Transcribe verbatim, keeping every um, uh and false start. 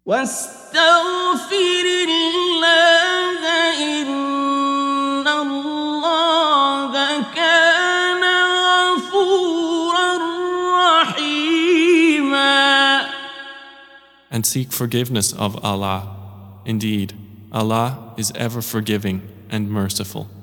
واستغفر الله إن الله كان غفورا رحيما. And seek forgiveness of Allah. Indeed, Allah is ever forgiving and merciful.